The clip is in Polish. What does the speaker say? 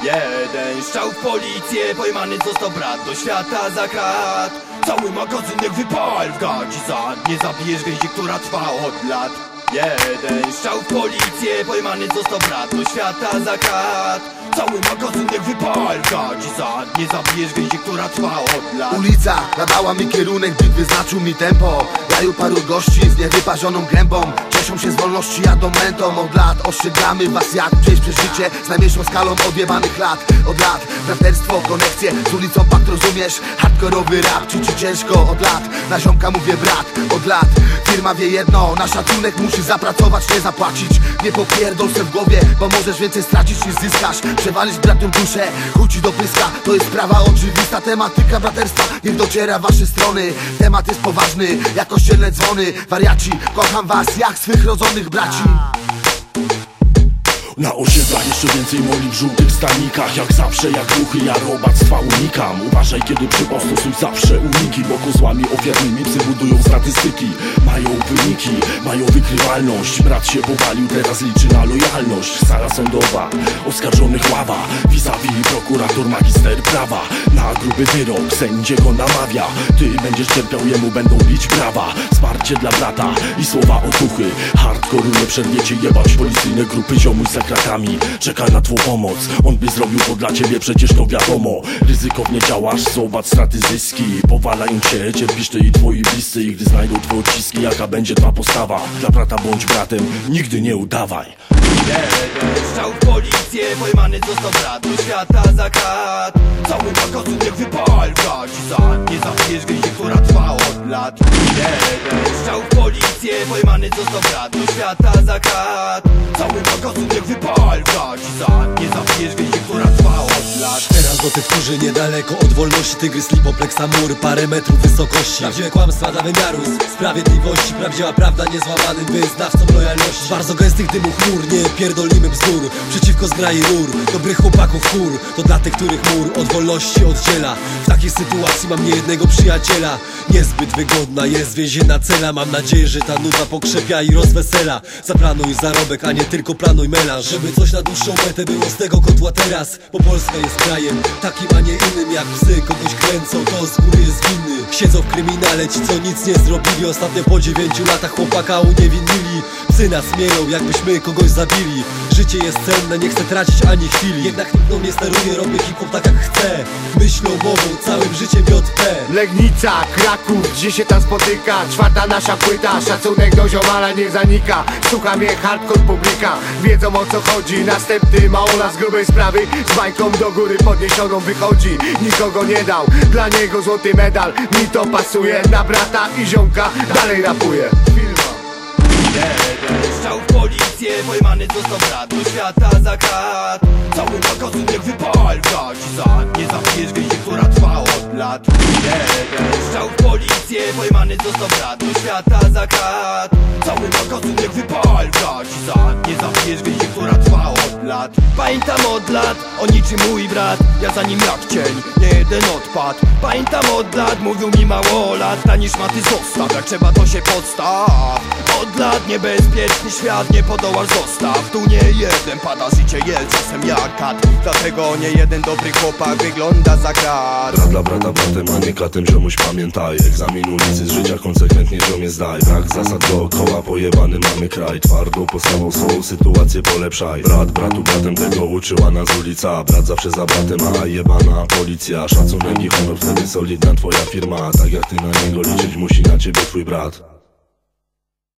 Jeden strzał w policję, pojmany został brat do świata za krat. Cały magazynek wypal w gadzi za nie zabijesz więzi, która trwa od lat. Jeden strzał w policję, pojmany został brat do świata za krat. Cały magazynek wypal w gadzi za nie zabijesz więzi, która trwa od lat. Ulica nadała mi kierunek, beat wyznaczył mi tempo. Jaju paru gości z niewyparzoną gębą, cieszą się z wolności, jadą mentą. Od lat ostrzegamy was, jak przejść przez życie z najmniejszą skalą odjebanych lat. Od lat braterstwo, konekcje z ulicą, pakt, rozumiesz? Hardkorowy rap, czy ci ciężko? Od lat na ziomka mówię brat. Od lat firma wie jedno, na szacunek musisz zapracować, nie zapłacić. Nie popierdol se w głowie, bo możesz więcej stracić niż zyskasz. Przewalić bratom duszę, chuj ci do pyska, to jest sprawa oczywista. Tematyka braterstwa niech dociera w wasze strony. Temat jest poważny, jak kościelne dzwony. Wariaci, kocham was jak swych rodzonych braci. Na osiedlach jeszcze więcej moli w żółtych stanikach. Jak zawsze, jak ruchy, ja robactwa unikam. Uważaj, kiedy przypostosuj zawsze uniki, bo kozłami ofiarnymi psy budują statystyki. Mają wyniki, mają wykrywalność. Brat się powalił, teraz liczy na lojalność. Sala sądowa, oskarżonych ława. Vis-a-vis prokurator, magister prawa. Na gruby wyrok, sędzie go namawia. Ty będziesz cierpiał, jemu będą bić brawa. Wsparcie dla brata i słowa otuchy. Hardkoru nie przerwiecie, jebać policyjne grupy, ziomuj kratami, czeka na twą pomoc. On by zrobił to dla ciebie, przecież to wiadomo. Ryzykownie działasz, zobacz straty, zyski. Powalają cię, cierpisz ty i twoi bliscy. I gdy znajdą twoje odciski, jaka będzie twa postawa? Dla brata bądź bratem, nigdy nie udawaj. Jeden strzał w policję, pojmany został brat do świata za krat. Cały magazynek wypal w gadzi za nie zabijesz więzi, która trwa od lat. Jeden strzał w policję, pojmany został brat do świata za krat. Cały magazynek wypal w gadzi za nie zabijesz więzi, która trwa od lat. Teraz do tych, którzy niedaleko od wolności. Tygrys, lipoplexa, mur, parę metrów wysokości. Prawdziwe kłamstwa dla wymiaru sprawiedliwości. Prawdziwa prawda niezłamanym wyznawcom lojalności. Bardzo gęstych dymów chmur, nie pierdolimy bzdur. Przeciwko zgrai rur, dobrych chłopaków chór. To dla tych, których mur od wolności oddziela. W takiej sytuacji mam niejednego przyjaciela. Niezbyt wygodna jest więzienna cela. Mam nadzieję, że ta nuda pokrzepia i rozwesela. Zaplanuj zarobek, a nie tylko planuj melanż. Żeby coś na dłuższą metę było z tego kotła teraz. Bo Polska jest krajem takim, a nie innym. Jak psy kogoś kręcą, to z góry jest winny. Siedzą w kryminale ci, co nic nie zrobili. Ostatnio po 9 latach chłopaka uniewinnili. Psy nas mielą, jakbyśmy kogoś zabili. Życie jest cenne, nie chcę tracić ani chwili. Jednak nikt mną nie steruje, robię hip-hop tak jak chcę. Myślą, mową, całym życiem JP. Legnica, Kraków, gdzie się tam spotyka. Czwarta nasza płyta, szacunek do ziomala niech zanika. Słucha mnie hardcore publika, wiedzą o co chodzi. Następny maola z grubej sprawy, z bajką do góry podniesioną wychodzi. Nikogo nie dał, dla niego złoty medal. Mi to pasuje, na brata i ziomka dalej rapuje. Jeden strzał w policję, pojmany został brat do świata za krat. Cały magazynek wypal w gadzi za nie zabijesz więzi, która trwa od lat. Jeden strzał w policję, pojmany został brat do świata za krat. Cały magazynek wypal w gadzi za nie zabijesz więzi, która trwa od lat. Pamiętam od lat, o niczym mój brat. Ja za nim jak cień, nie jeden odpad. Pamiętam od lat, mówił mi mało lat. Na niż maty zostaw, jak trzeba to się podstaw. Od lat niebezpieczny świat, nie podołasz, zostaw. Tu nie jeden pada, życie jest czasem jak kat. Dlatego nie jeden dobry chłopak wygląda za krat. Brat dla brata bratem, a nie katem, ziomuś pamiętaj. Egzamin ulicy z życia konsekwentnie ziomie zdaj. Brak zasad dookoła, pojebany mamy kraj. Twardą postawą swą sytuację polepszaj. Brat bratu bratem, tego uczyła nas ulica. Brat zawsze za bratem, a jebana policja. Szacunek i honor, wtedy solidna twoja firma. Tak jak ty na niego liczyć musi na ciebie twój brat.